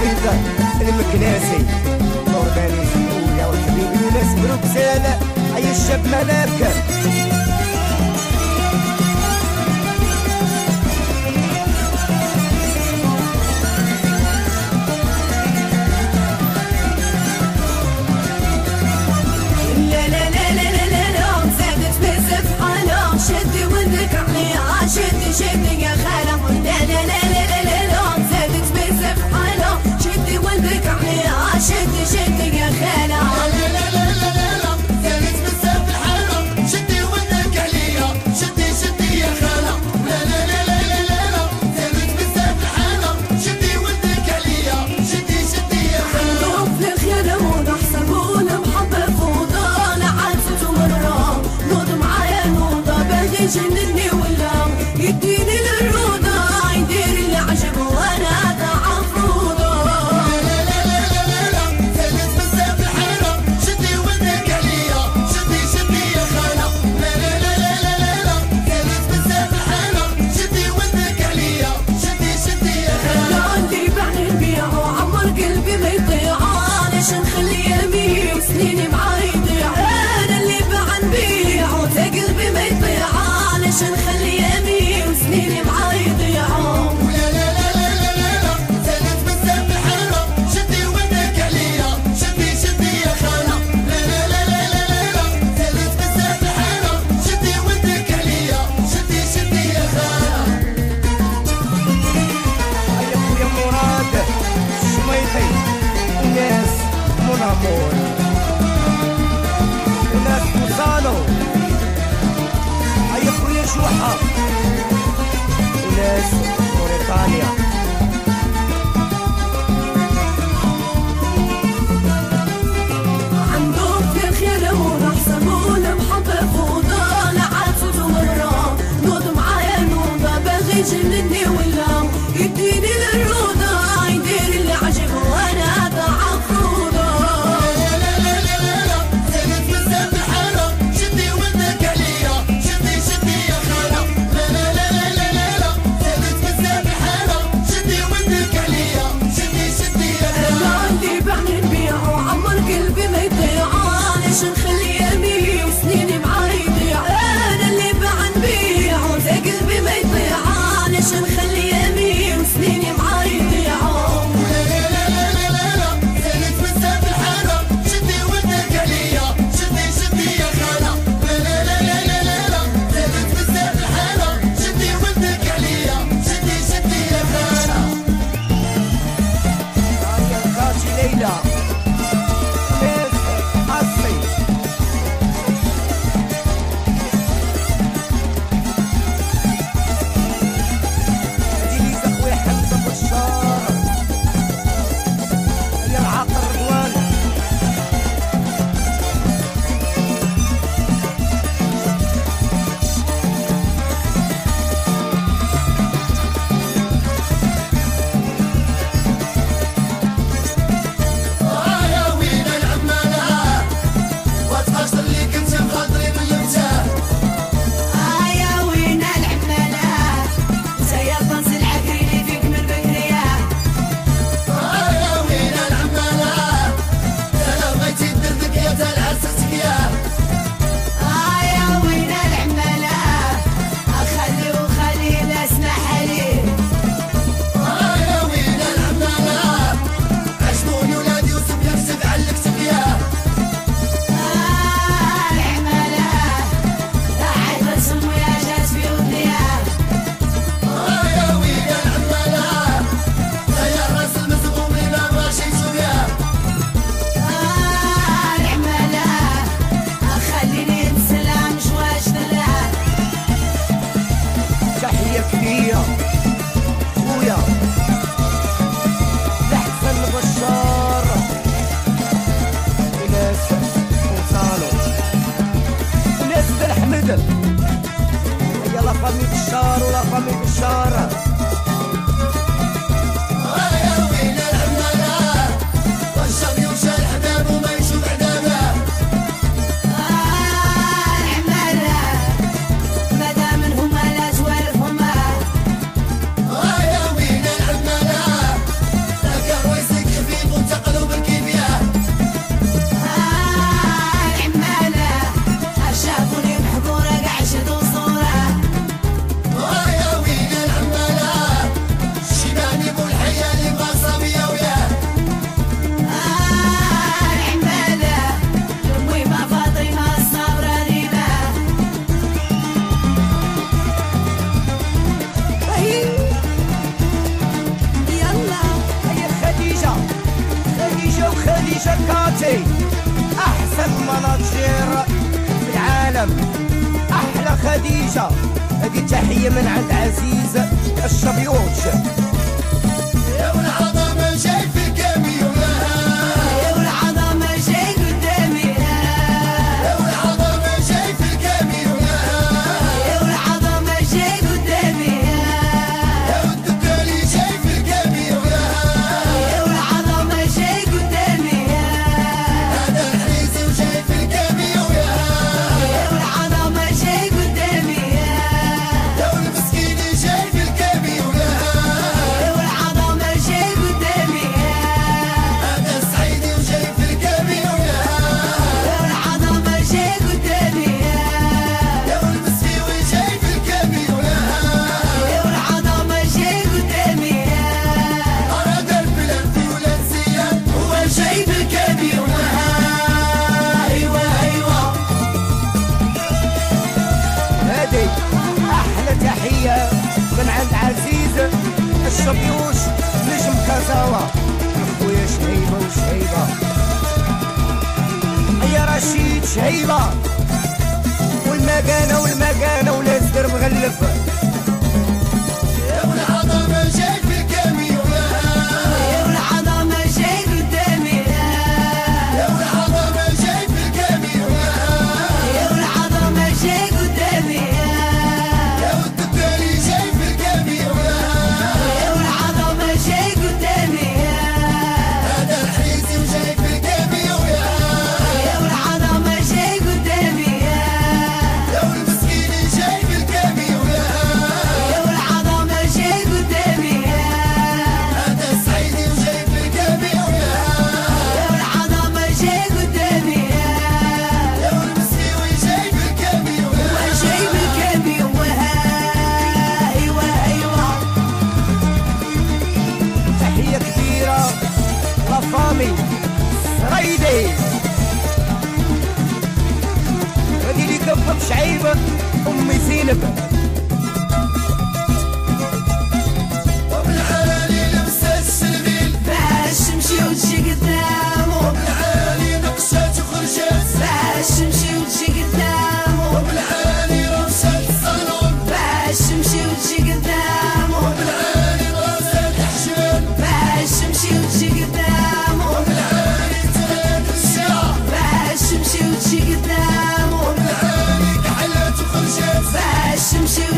حفيظة المكناسي اورغانيزيويا وحبيبي وناس بروكسل اي الشاب ملاك شدي ودك عليها شدي يا خالة لا لا لا لا لا لا زادت بزاف حالة شدي ودك عليها شدي يا خالة لا لا لا لا لا زادت بزاف الحالة شدي ودك عليها شدي يا خالة لا لا لا لا لا زادت بزاف الحالة شدي ودك عليها شدي يا خالة نوف الخير ونحسبون محبة فوضى لعزت مرة نوض معايا يجنني ولا يديني للروضة يدير اللي عجب وانا ضعف روضة لا لا لا لا لا زادت بزاف الحالة شدي ودك عليا شدي يا خالة لا لا لا لا لا زادت بزاف الحالة شدي ودك عليا شدي يا خالة اللي بعني نبيع وعمر قلبي ما يضيع ليش نخلي يمي وسنيني معاي يضيع انا اللي بعني نبيع قلبي ما يضيع عشان نخلي يمي وسنيني معاي يضيعوا لا لا لا لا لا لا زادت بزاف الحالة شدي ودك عليا شدي يا خالة لا لا لا لا لا زادت بزاف الحالة شدي ودك عليا شدي يا خالة يا خويا مراد شميطي الناس مون امور الناس وصالوا يا خويا شوحة وناس موريتانيا عندهم في الخير ونحسبون محبة فوضى لعاتت مرة نوض معايا نوضة باغي يجنني ولا يديني للروضة يدير اللي عجب وانا ضعف روضة لا لا لا لا لا زادت بزاف الحالة شدي ودك عليا شدي يا خالة لا لا لا لا لا زادت بزاف الحالة شدي ودك عليا شدي يا خالة اللي بعني نبيع وعمر قلبي ما يضيع ليش نخلي يمي وسنيني معاي يضيع انا اللي بعني نبيع قلبي ما يضيع ليش نخلي يمي وسنيني معاي يضيع لا لا لا لا زادت بزاف الحالة شدي ودك عليا شدي يا خالة لا لا لا لا زادت بزاف الحالة شدي ودك عليا شدي يا خالة يا كاتي ليلى ناس أصلي هدي لي خويا حمزة بشار يا العاقل رضوان يا وين العمالة وتخسر اللي كنت مخاطري من المتاه يا وين العمالة سيا طنز العكري فيك من بكرية يا وين العمالة انا بغيتي دردك يا تالعسرتك يا وين العمالة خلي لا اسمح لي يا وين العمالة عجبوني ولادي وسب يكسب علقتك العمالة عاد رسم ويا جات في ودنيا يا وين العمالة يا راس المزغوم اللي ما بغاش يسويا العمالة خليني نسلم شواش دلع تحية كبيرة خويا لحسن بشار وناس وصالو وناس بالحمد يا لا فامي بشار ولا فامي بشار يا وين العمالة والشر يمشى الحباب وما يشوف عذابه العمالة مادام هما لا زوالف هما يا وين العمالة ذاك الرئيس السلام احلى خديجه. هذه تحيه من عند عزيز الشبيوش. يا والعظمه جاي في الكاميون، يا والعظمه جاي قدامي، يا والعظمه جاي في الكاميون، يا والعظمه جاي قدامي، يا والدكالي جاي في الكاميون، يا والعظمه جاي قدامي، هذا الحريزي وجاي في الكاميون، يا والعظمه جاي قدامي، يا والمسكيني جاي في الكاميون، يا والعظمه جاي قدامي، هذا الصعيدي وجاي في الكاميون، يا والعظمه جاي قدامي، يا والمسكيوي جاي في الكاميون، يا والعظمه جاي قدامي، أراد البلاد في ولاد زياد هو جاي في الكاميون. ايوه ايوه. هذه احلى تحيه من عند عزيز الشبيوش نجم كازاوا. خويا شهيبه وشهيبه، يا رشيد شهيبه، والمكانه والازدر مغلف. يا والعظمه جاي في الكاميون، يا والعظمه جاي قدامي، يا والعظمه جاي في الكاميون، يا والعظمه جاي قدامي، يا والدكالي جاي في الكاميون، يا والعظمه جاي قدامي، هذا الحريزي وجاي في الكاميون، يا والعظمه جاي قدامي، يا والمسكيني جاي في الكاميون، يا والعظمه جاي قدامي، هذا الصعيدي وجاي في الكاميون، يا والعظمه جاي قدامي، يا والمسكيوي جاي في الكاميون. وجاي بالكاميون. ايوه ايوه. تحيه كبيره لافامي سريدي. هذه اللي كفف شعيبه امي زينب. وبالعالي لبسات السلميل، باش تمشي وتجي قدامه، وبالعالي نقشات وخرجات، باش تمشي وتجي قدامه، وبالعالي روشات الصالون، باش تمشي وتجي قدامه، وبالعالي راسات الحجال، باش تمشي وتجي قدامه، وبالعالي تغير الشعر، باش تمشي وتجي قدامه، وبالعالي كحلات وخرجات، باش تمشي